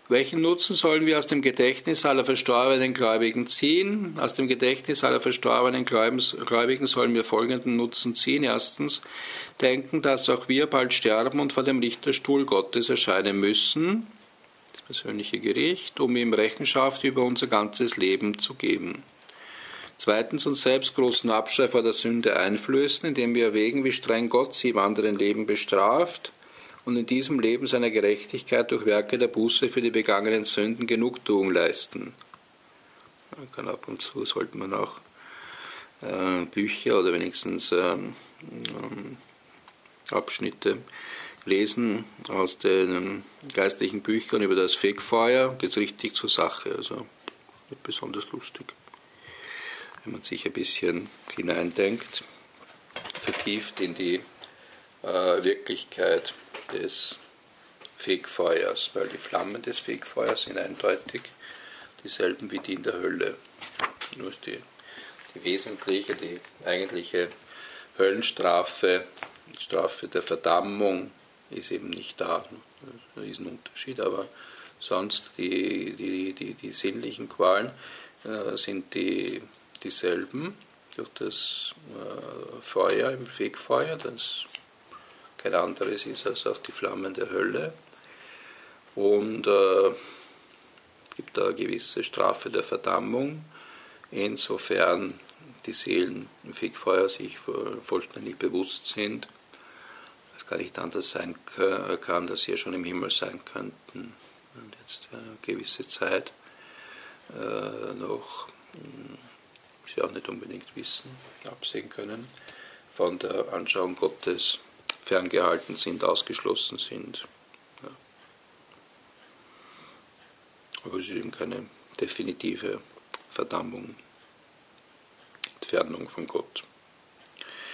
Welchen Nutzen sollen wir aus dem Gedächtnis aller verstorbenen Gläubigen ziehen? Aus dem Gedächtnis aller verstorbenen Gläubigen sollen wir folgenden Nutzen ziehen. Erstens, denken, dass auch wir bald sterben und vor dem Richterstuhl Gottes erscheinen müssen, das persönliche Gericht, um ihm Rechenschaft über unser ganzes Leben zu geben. Zweitens, uns selbst großen Abscheu vor der Sünde einflößen, indem wir erwägen, wie streng Gott sie im anderen Leben bestraft, und in diesem Leben seiner Gerechtigkeit durch Werke der Buße für die begangenen Sünden Genugtuung leisten. Man kann ab und zu, sollte man auch Bücher oder wenigstens Abschnitte lesen aus den geistlichen Büchern über das Fegfeuer, geht es richtig zur Sache, also nicht besonders lustig. Wenn man sich ein bisschen hineindenkt, vertieft in die Wirklichkeit des Fegfeuers, weil die Flammen des Fegfeuers sind eindeutig dieselben wie die in der Hölle. Nur ist die wesentliche, die eigentliche Höllenstrafe, die Strafe der Verdammung, ist eben nicht da. Das ist ein Unterschied, aber sonst die sinnlichen Qualen sind dieselben durch das Feuer im Fegfeuer, das kein anderes ist als auch die Flammen der Hölle. Und es gibt da eine gewisse Strafe der Verdammung, insofern die Seelen im Fegfeuer sich vollständig bewusst sind, dass gar nicht anders sein kann, dass sie ja schon im Himmel sein könnten und jetzt eine gewisse Zeit noch, sie auch nicht unbedingt wissen, absehen können, von der Anschauung Gottes ferngehalten sind, ausgeschlossen sind. Ja. Aber es ist eben keine definitive Verdammung, Entfernung von Gott.